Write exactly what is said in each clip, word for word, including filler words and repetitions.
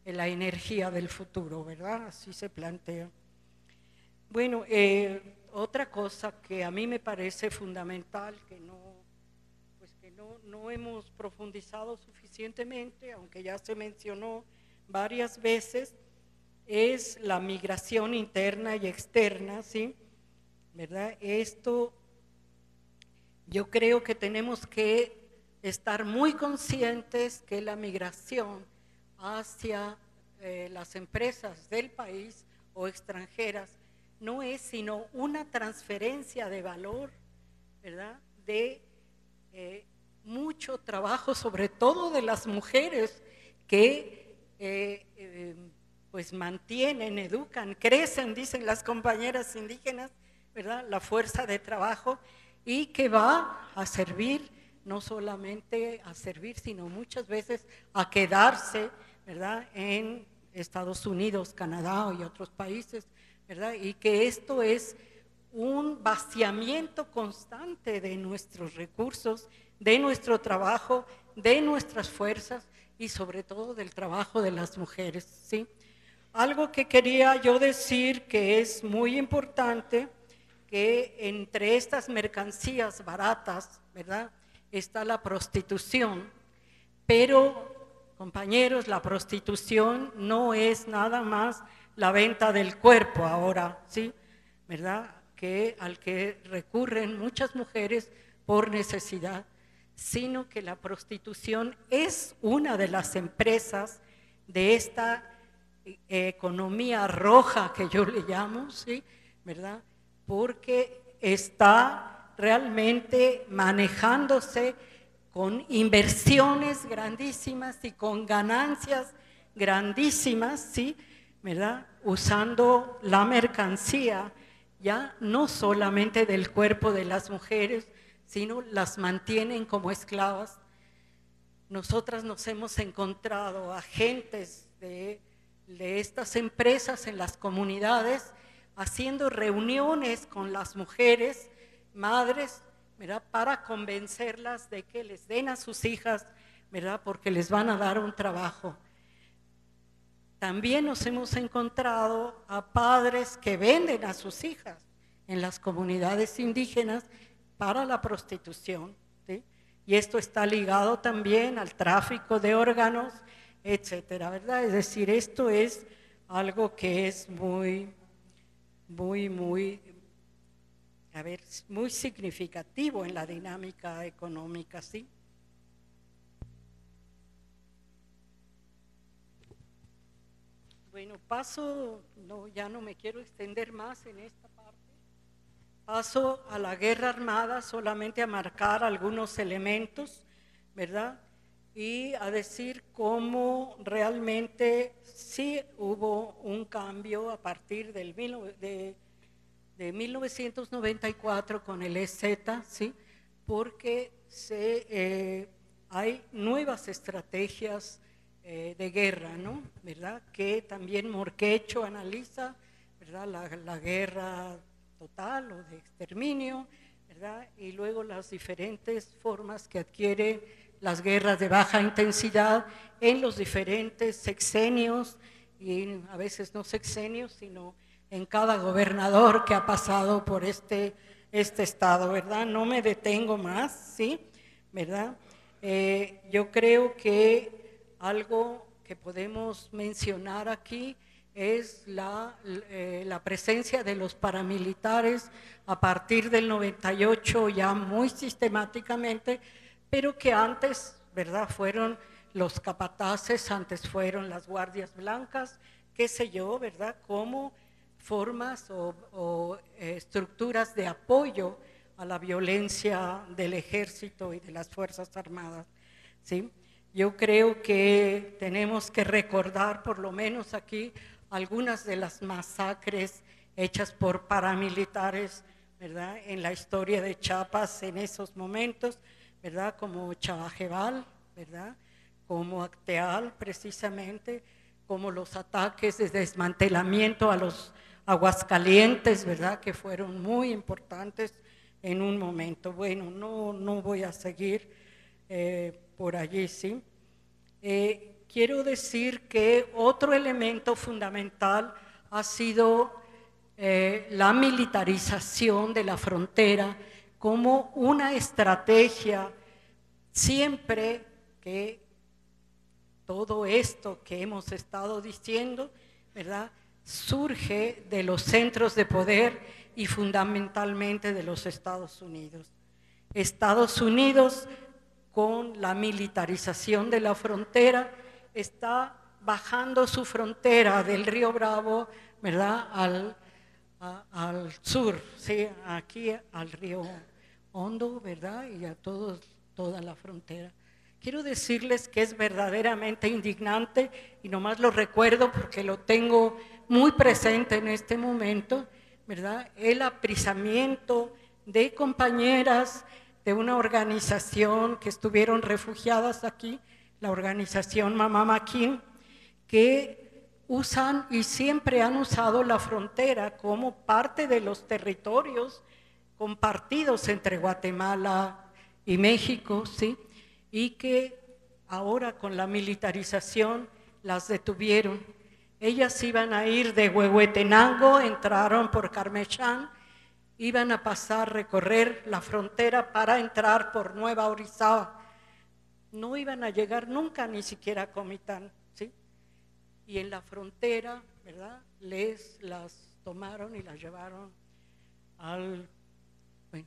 la energía del futuro, ¿verdad? Así se plantea. Bueno, eh, otra cosa que a mí me parece fundamental, que no, pues que no, no hemos profundizado suficientemente, aunque ya se mencionó varias veces, es la migración interna y externa, ¿sí? ¿Verdad? Esto yo creo que tenemos que estar muy conscientes que la migración hacia eh, las empresas del país o extranjeras no es sino una transferencia de valor, ¿verdad? De eh, mucho trabajo, sobre todo de las mujeres que eh, eh, pues mantienen, educan, crecen, dicen las compañeras indígenas, ¿verdad? La fuerza de trabajo, y que va a servir, no solamente a servir, sino muchas veces a quedarse, ¿verdad? En Estados Unidos, Canadá y otros países, ¿verdad? Y que esto es un vaciamiento constante de nuestros recursos, de nuestro trabajo, de nuestras fuerzas y sobre todo del trabajo de las mujeres, ¿sí? Algo que quería yo decir que es muy importante, que entre estas mercancías baratas, ¿verdad?, está la prostitución, pero, compañeros, la prostitución no es nada más la venta del cuerpo ahora, ¿sí?, ¿verdad?, que al que recurren muchas mujeres por necesidad, sino que la prostitución es una de las empresas de esta eh, economía roja que yo le llamo, ¿sí?, ¿verdad?, porque está realmente manejándose con inversiones grandísimas y con ganancias grandísimas, ¿sí?, ¿verdad?, usando la mercancía ya no solamente del cuerpo de las mujeres, sino las mantienen como esclavas. Nosotras nos hemos encontrado agentes de, de estas empresas en las comunidades haciendo reuniones con las mujeres, madres, ¿verdad?, para convencerlas de que les den a sus hijas, ¿verdad?, porque les van a dar un trabajo. También nos hemos encontrado a padres que venden a sus hijas en las comunidades indígenas para la prostitución, ¿sí? Y esto está ligado también al tráfico de órganos, etcétera, ¿verdad? Es decir, esto es algo que es muy, muy, muy, a ver, muy significativo en la dinámica económica, ¿sí? Bueno, paso, no, ya no me quiero extender más en esta parte, paso a la guerra armada solamente a marcar algunos elementos, ¿verdad?, y a decir cómo realmente sí hubo un cambio a partir del de, de mil novecientos noventa y cuatro con el E Z, ¿sí?, porque se, eh, hay nuevas estrategias eh, de guerra, ¿no?, ¿verdad?, que también Morquecho analiza, ¿verdad?, la, la guerra total o de exterminio, ¿verdad?, y luego las diferentes formas que adquiere las guerras de baja intensidad en los diferentes sexenios, y a veces no sexenios, sino en cada gobernador que ha pasado por este, este estado, ¿verdad? No me detengo más, ¿sí?, ¿verdad? Eh, yo creo que algo que podemos mencionar aquí es la, eh, la presencia de los paramilitares a partir del noventa y ocho ya muy sistemáticamente, pero que antes, ¿verdad?, fueron los capataces, antes fueron las guardias blancas, qué sé yo, ¿verdad?, como formas o, o eh, estructuras de apoyo a la violencia del ejército y de las Fuerzas Armadas, ¿sí? Yo creo que tenemos que recordar, por lo menos aquí, algunas de las masacres hechas por paramilitares, ¿verdad?, en la historia de Chiapas en esos momentos, ¿verdad?, como Chavajebal, ¿verdad?, como Acteal precisamente, como los ataques de desmantelamiento a los Aguascalientes, ¿verdad?, que fueron muy importantes en un momento. Bueno, no, no voy a seguir eh, por allí, ¿sí? Eh, quiero decir que otro elemento fundamental ha sido eh, la militarización de la frontera como una estrategia siempre que todo esto que hemos estado diciendo, ¿verdad?, surge de los centros de poder y fundamentalmente de los Estados Unidos. Estados Unidos, con la militarización de la frontera, está bajando su frontera del río Bravo, ¿verdad?, al, a, al sur, ¿sí?, aquí al río Hondo, ¿verdad?, y a todos, toda la frontera. Quiero decirles que es verdaderamente indignante, y nomás lo recuerdo porque lo tengo muy presente en este momento, ¿verdad?, el apresamiento de compañeras de una organización que estuvieron refugiadas aquí, la organización Mamá Maquín, que usan y siempre han usado la frontera como parte de los territorios compartidos entre Guatemala y México, ¿sí?, y que ahora con la militarización las detuvieron. Ellas iban a ir de Huehuetenango, entraron por Carmechán, iban a pasar, recorrer la frontera para entrar por Nueva Orizaba. No iban a llegar nunca ni siquiera a Comitán, ¿sí? Y en la frontera, ¿verdad?, les las tomaron y las llevaron al, bueno,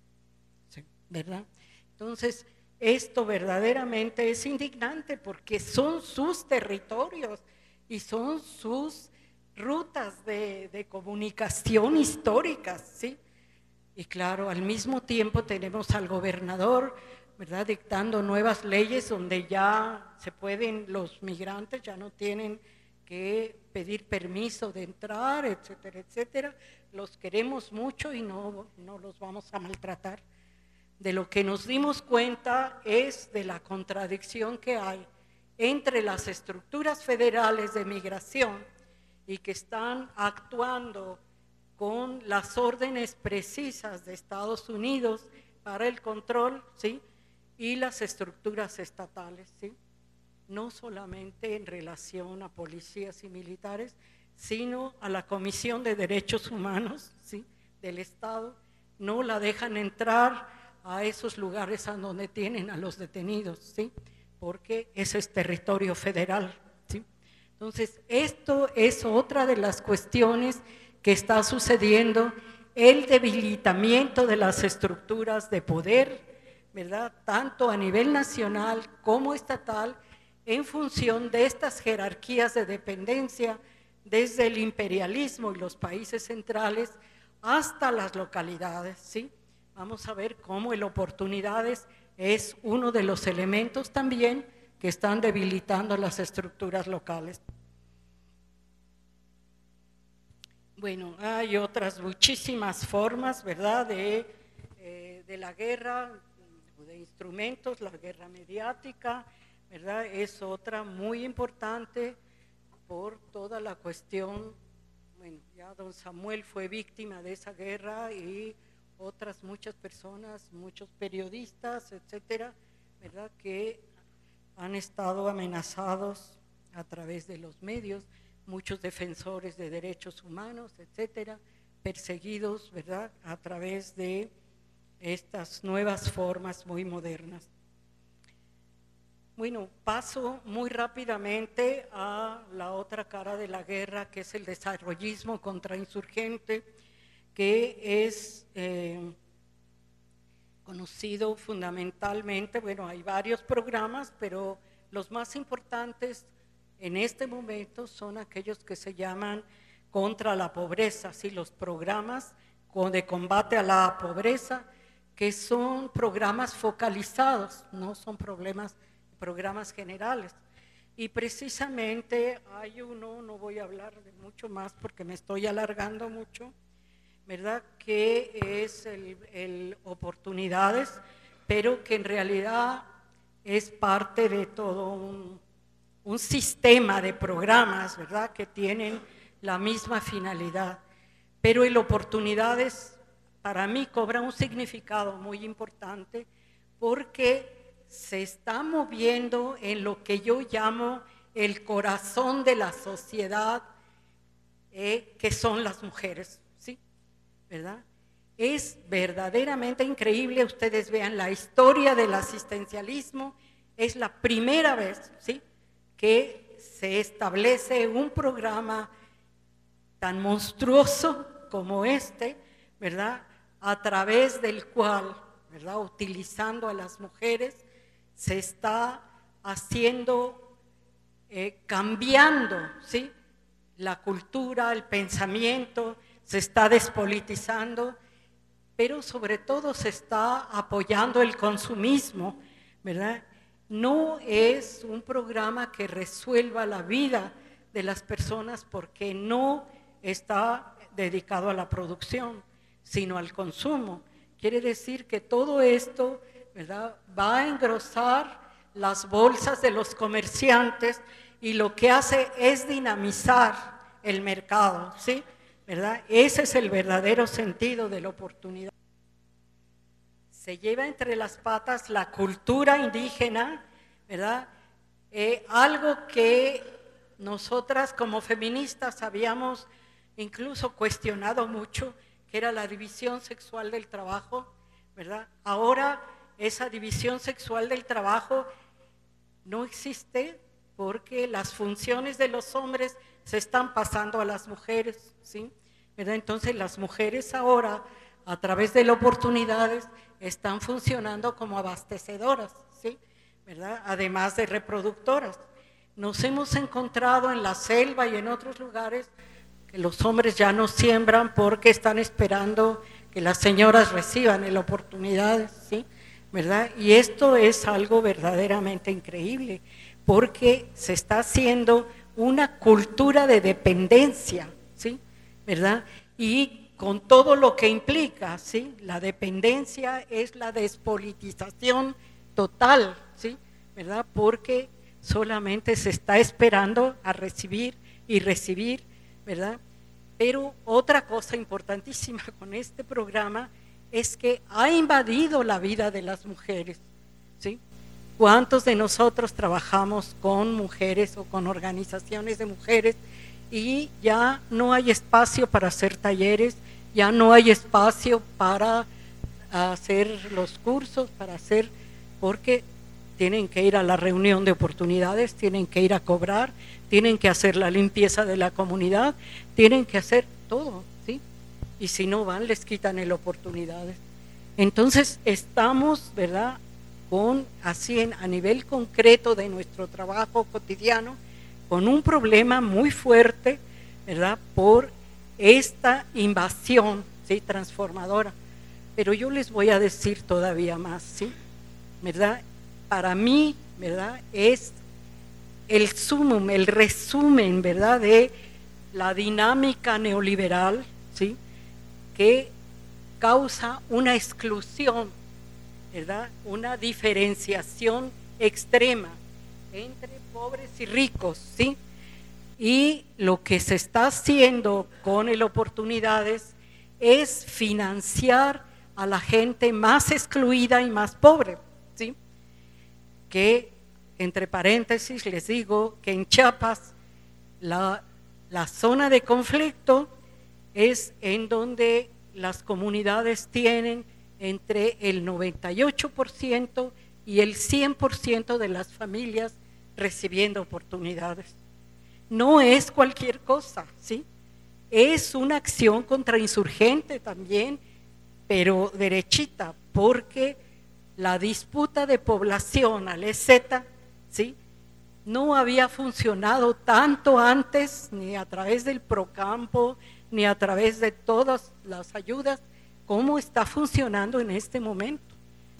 sí, ¿verdad? Entonces, esto verdaderamente es indignante porque son sus territorios y son sus rutas de, de comunicación históricas, ¿sí? Y claro, al mismo tiempo tenemos al gobernador, ¿verdad?, dictando nuevas leyes donde ya se pueden, los migrantes ya no tienen que pedir permiso de entrar, etcétera, etcétera. Los queremos mucho y no, no los vamos a maltratar. De lo que nos dimos cuenta es de la contradicción que hay entre las estructuras federales de migración y que están actuando con las órdenes precisas de Estados Unidos para el control, ¿sí?, y las estructuras estatales, ¿sí?, no solamente en relación a policías y militares, sino a la Comisión de Derechos Humanos, ¿sí?, del Estado. No la dejan entrar a esos lugares a donde tienen a los detenidos, ¿sí?, porque ese es territorio federal, ¿sí? Entonces, esto es otra de las cuestiones que está sucediendo, el debilitamiento de las estructuras de poder, ¿verdad?, tanto a nivel nacional como estatal, en función de estas jerarquías de dependencia, desde el imperialismo y los países centrales hasta las localidades, ¿sí? Vamos a ver cómo el oportunidades es uno de los elementos también que están debilitando las estructuras locales. Bueno, hay otras muchísimas formas, ¿verdad?, de, eh, de la guerra, de instrumentos, la guerra mediática, ¿verdad?, es otra muy importante por toda la cuestión. Bueno, ya don Samuel fue víctima de esa guerra y otras muchas personas, muchos periodistas, etcétera, ¿verdad?, que han estado amenazados a través de los medios, muchos defensores de derechos humanos, etcétera, perseguidos, ¿verdad?, a través de estas nuevas formas muy modernas. Bueno, paso muy rápidamente a la otra cara de la guerra, que es el desarrollismo contrainsurgente, que es eh, conocido fundamentalmente, bueno, hay varios programas, pero los más importantes en este momento son aquellos que se llaman contra la pobreza, ¿sí?, los programas de combate a la pobreza, que son programas focalizados, no son problemas, programas generales. Y precisamente hay uno, no voy a hablar de mucho más porque me estoy alargando mucho, ¿verdad?, que es el, el oportunidades, pero que en realidad es parte de todo un, un sistema de programas, ¿verdad?, que tienen la misma finalidad. Pero el oportunidades para mí cobra un significado muy importante porque se está moviendo en lo que yo llamo el corazón de la sociedad, eh, que son las mujeres, ¿sí? ¿Verdad? Es verdaderamente increíble. Ustedes vean la historia del asistencialismo, es la primera vez, ¿sí?, que se establece un programa tan monstruoso como este, ¿verdad?, a través del cual, ¿verdad?, utilizando a las mujeres, se está haciendo, eh, cambiando, ¿sí?, la cultura, el pensamiento, se está despolitizando, pero sobre todo se está apoyando el consumismo, ¿verdad? No es un programa que resuelva la vida de las personas porque no está dedicado a la producción, sino al consumo. Quiere decir que todo esto, ¿verdad?, va a engrosar las bolsas de los comerciantes y lo que hace es dinamizar el mercado, ¿sí? ¿Verdad? Ese es el verdadero sentido de la oportunidad. Se lleva entre las patas la cultura indígena, ¿verdad? Eh, algo que nosotras como feministas habíamos incluso cuestionado mucho, que era la división sexual del trabajo, ¿verdad? Ahora esa división sexual del trabajo no existe porque las funciones de los hombres se están pasando a las mujeres, ¿sí? ¿Verdad? Entonces las mujeres ahora, a través de las oportunidades, están funcionando como abastecedoras, ¿sí? ¿Verdad? Además de reproductoras. Nos hemos encontrado en la selva y en otros lugares que los hombres ya no siembran porque están esperando que las señoras reciban las oportunidades, ¿sí? ¿Verdad? Y esto es algo verdaderamente increíble porque se está haciendo una cultura de dependencia, ¿sí? ¿Verdad? Y con todo lo que implica, ¿sí? La dependencia es la despolitización total, ¿sí? ¿Verdad? Porque solamente se está esperando a recibir y recibir, ¿verdad? Pero otra cosa importantísima con este programa es que ha invadido la vida de las mujeres, ¿sí? ¿Cuántos de nosotros trabajamos con mujeres o con organizaciones de mujeres y ya no hay espacio para hacer talleres, ya no hay espacio para hacer los cursos, para hacer, porque tienen que ir a la reunión de oportunidades, tienen que ir a cobrar, tienen que hacer la limpieza de la comunidad, tienen que hacer todo, ¿sí? Y si no van, les quitan el oportunidades. Entonces estamos, ¿verdad?, con, así en, a nivel concreto de nuestro trabajo cotidiano, con un problema muy fuerte, ¿verdad?, por esta invasión, ¿sí?, transformadora. Pero yo les voy a decir todavía más, ¿sí? ¿Verdad? Para mí, ¿verdad?, es el sumum, el resumen, ¿verdad?, de la dinámica neoliberal, ¿sí?, que causa una exclusión, ¿verdad?, una diferenciación extrema entre pobres y ricos, ¿sí? Y lo que se está haciendo con el oportunidades es financiar a la gente más excluida y más pobre, ¿sí? Que, entre paréntesis, les digo que en Chiapas la, la zona de conflicto es en donde las comunidades tienen entre el noventa y ocho por ciento y el cien por ciento de las familias recibiendo oportunidades. No es cualquier cosa, ¿sí? Es una acción contrainsurgente también, pero derechita, porque la disputa de población al E Z, ¿sí?, no había funcionado tanto antes, ni a través del Procampo, ni a través de todas las ayudas, como está funcionando en este momento.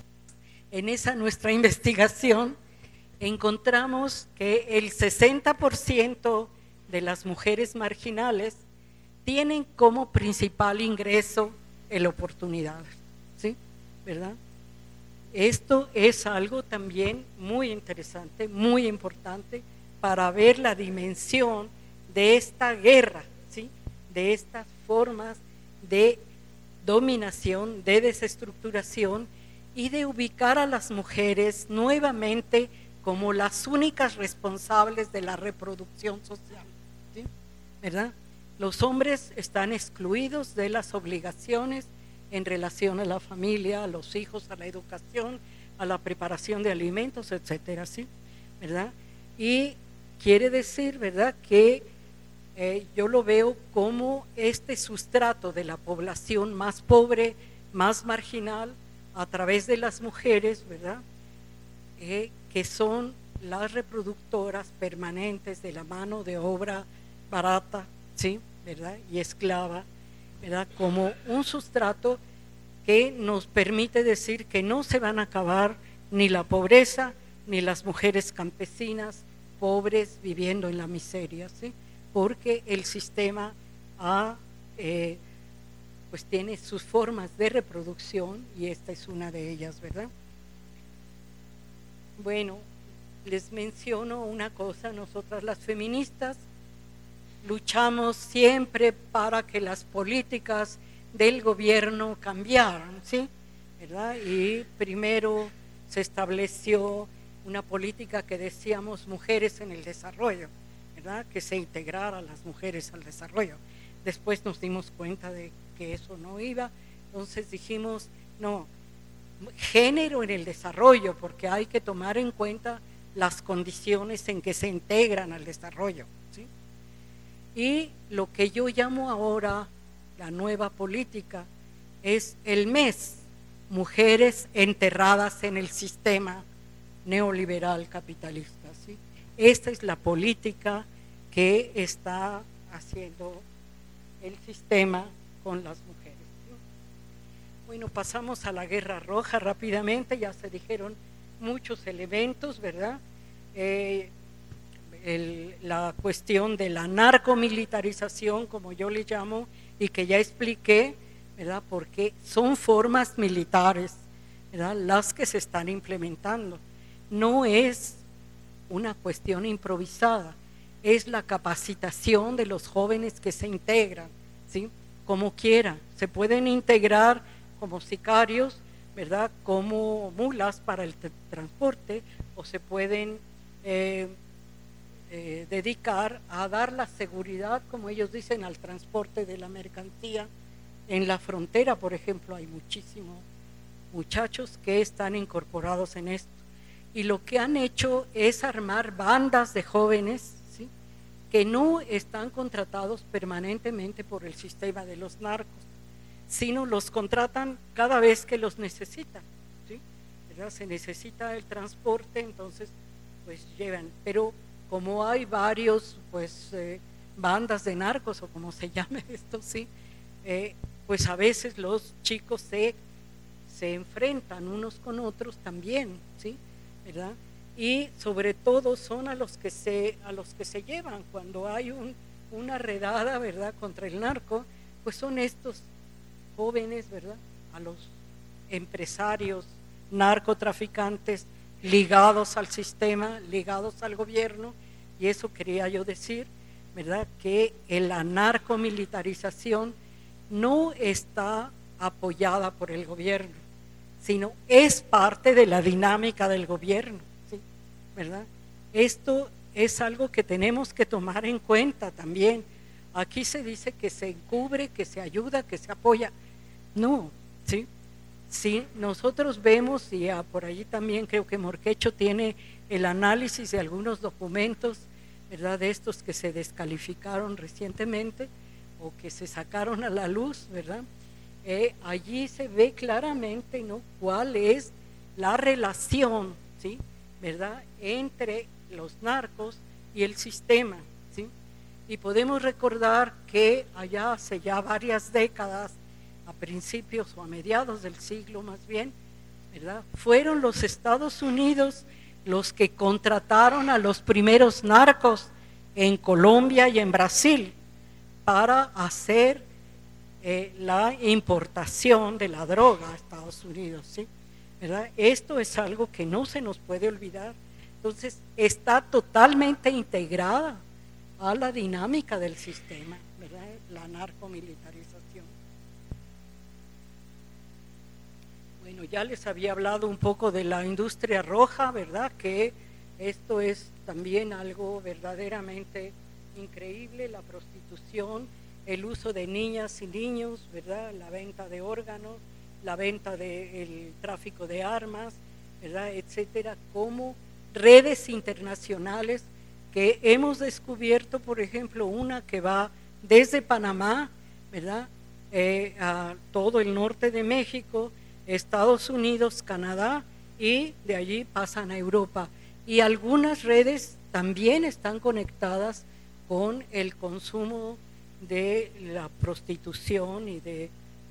En esa nuestra investigación encontramos que el sesenta por ciento de las mujeres marginales tienen como principal ingreso el oportunidades, ¿sí? ¿Verdad? Esto es algo también muy interesante, muy importante para ver la dimensión de esta guerra, ¿sí?, de estas formas de dominación, de desestructuración y de ubicar a las mujeres nuevamente como las únicas responsables de la reproducción social, ¿sí? ¿Verdad? Los hombres están excluidos de las obligaciones en relación a la familia, a los hijos, a la educación, a la preparación de alimentos, etcétera, ¿sí? ¿Verdad? Y quiere decir, ¿verdad?, que eh, yo lo veo como este sustrato de la población más pobre, más marginal, a través de las mujeres, ¿verdad?, eh, que son las reproductoras permanentes de la mano de obra barata, ¿sí?, ¿verdad?, y esclava, ¿verdad?, como un sustrato que nos permite decir que no se van a acabar ni la pobreza, ni las mujeres campesinas pobres viviendo en la miseria, ¿sí?, porque el sistema ha, eh, pues tiene sus formas de reproducción y esta es una de ellas, ¿verdad? Bueno, les menciono una cosa, nosotras las feministas luchamos siempre para que las políticas del gobierno cambiaran, ¿sí?, ¿verdad? Y primero se estableció una política que decíamos mujeres en el desarrollo, ¿verdad?, que se integrara a las mujeres al desarrollo. Después nos dimos cuenta de que eso no iba, entonces dijimos, no, género en el desarrollo, porque hay que tomar en cuenta las condiciones en que se integran al desarrollo, ¿sí? Y lo que yo llamo ahora la nueva política es el M E S, mujeres enterradas en el sistema neoliberal capitalista, ¿sí? Esta es la política que está haciendo el sistema con las mujeres, ¿sí? Bueno, pasamos a la Guerra Roja rápidamente, ya se dijeron muchos elementos, ¿verdad? Eh, el, la cuestión de la narcomilitarización, como yo le llamo, y que ya expliqué, ¿verdad?, porque son formas militares, ¿verdad?, las que se están implementando. No es una cuestión improvisada, es la capacitación de los jóvenes que se integran, ¿sí?, como quieran. Se pueden integrar como sicarios, ¿verdad?, como mulas para el transporte, o se pueden eh, eh, dedicar a dar la seguridad, como ellos dicen, al transporte de la mercancía. En la frontera, por ejemplo, hay muchísimos muchachos que están incorporados en esto. Y lo que han hecho es armar bandas de jóvenes, ¿sí?, que no están contratados permanentemente por el sistema de los narcos, sino los contratan cada vez que los necesitan, ¿sí?, ¿verdad? Se necesita el transporte, entonces pues llevan, pero como hay varios pues eh, bandas de narcos o como se llame esto, ¿sí?, eh, pues a veces los chicos se, se enfrentan unos con otros también, ¿sí?, ¿verdad? Y sobre todo son a los que se, a los que se llevan cuando hay un, una redada, ¿verdad?, contra el narco, pues son estos jóvenes, ¿verdad?, a los empresarios narcotraficantes ligados al sistema, ligados al gobierno, y eso quería yo decir, ¿verdad?, que la narcomilitarización no está apoyada por el gobierno, sino es parte de la dinámica del gobierno, ¿sí?, ¿verdad? Esto es algo que tenemos que tomar en cuenta también. Aquí se dice que se encubre, que se ayuda, que se apoya. No, ¿sí? Sí, nosotros vemos, y ah, por allí también creo que Morquecho tiene el análisis de algunos documentos, ¿verdad?, de estos que se descalificaron recientemente o que se sacaron a la luz, ¿verdad? Eh, allí se ve claramente, ¿no?, cuál es la relación, ¿sí?, ¿verdad?, entre los narcos y el sistema, ¿sí? Y podemos recordar que allá hace ya varias décadas, a principios o a mediados del siglo más bien, ¿verdad?, fueron los Estados Unidos los que contrataron a los primeros narcos en Colombia y en Brasil para hacer eh, la importación de la droga a Estados Unidos, ¿sí?, ¿verdad? Esto es algo que no se nos puede olvidar. Entonces está totalmente integrada a la dinámica del sistema, ¿verdad?, la narcomilitarización. Bueno, ya les había hablado un poco de la industria roja, ¿verdad?, que Esto es también algo verdaderamente increíble, la prostitución, el uso de niñas y niños, ¿verdad? La venta de órganos, la venta del tráfico de armas, ¿verdad? Etcétera, como redes internacionales que hemos descubierto, por ejemplo, una que va desde Panamá, ¿verdad? Eh, a todo el norte de México, Estados Unidos, Canadá, y de allí pasan a Europa. Y algunas redes también están conectadas con el consumo de la prostitución y de,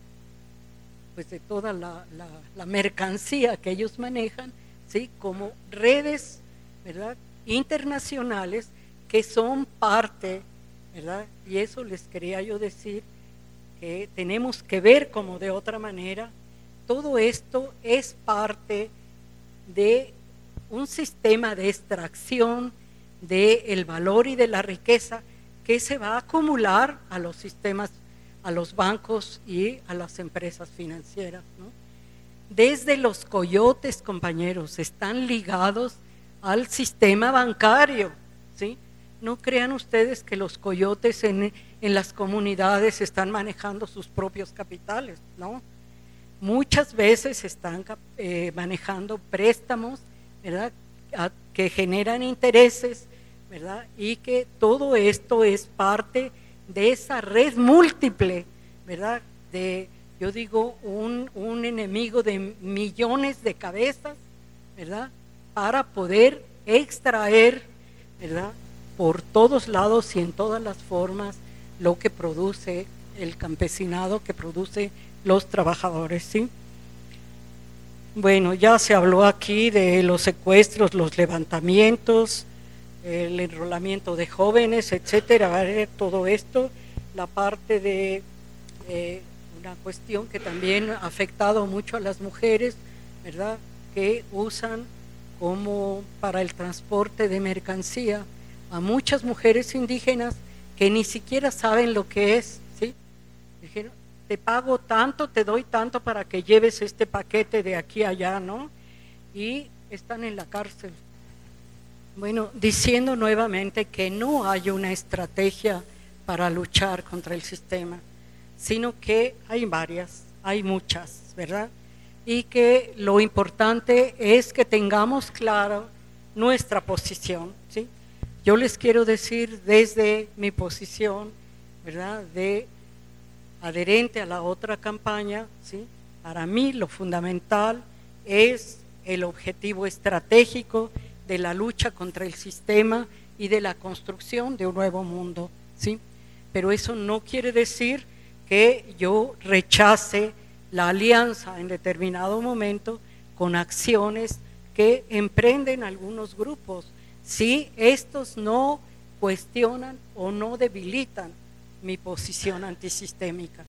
pues de toda la, la, la mercancía que ellos manejan, ¿sí? Como redes, ¿verdad?, internacionales que son parte, ¿verdad? Y eso les quería yo decir, que tenemos que ver como de otra manera. Todo esto es parte de un sistema de extracción del valor y de la riqueza que se va a acumular a los sistemas, a los bancos y a las empresas financieras, ¿no? Desde los coyotes, compañeros, están ligados al sistema bancario, ¿sí? No crean ustedes que los coyotes en, en las comunidades están manejando sus propios capitales, ¿no? Muchas veces están eh, manejando préstamos, ¿verdad?, a, que generan intereses, ¿verdad? Y que todo esto es parte de esa red múltiple, ¿verdad? De, yo digo, un, un enemigo de millones de cabezas, ¿verdad?, para poder extraer, ¿verdad?, por todos lados y en todas las formas lo que produce el campesinado, que produce los trabajadores, ¿sí? Bueno, ya se habló aquí de los secuestros, los levantamientos, el enrolamiento de jóvenes, etcétera, todo esto, la parte de eh, una cuestión que también ha afectado mucho a las mujeres, ¿verdad?, que usan como para el transporte de mercancía a muchas mujeres indígenas que ni siquiera saben lo que es, ¿sí? Dijeron, te pago tanto, te doy tanto para que lleves este paquete de aquí a allá, ¿no? Y están en la cárcel. Bueno, diciendo nuevamente que no hay una estrategia para luchar contra el sistema, sino que hay varias, hay muchas, ¿verdad? Y que lo importante es que tengamos claro nuestra posición, ¿sí? Yo les quiero decir desde mi posición, ¿verdad?, de adherente a la otra campaña, ¿sí? Para mí lo fundamental es el objetivo estratégico de la lucha contra el sistema y de la construcción de un nuevo mundo, ¿sí? Pero eso no quiere decir que yo rechace la alianza en determinado momento con acciones que emprenden algunos grupos, si estos no cuestionan o no debilitan mi posición antisistémica.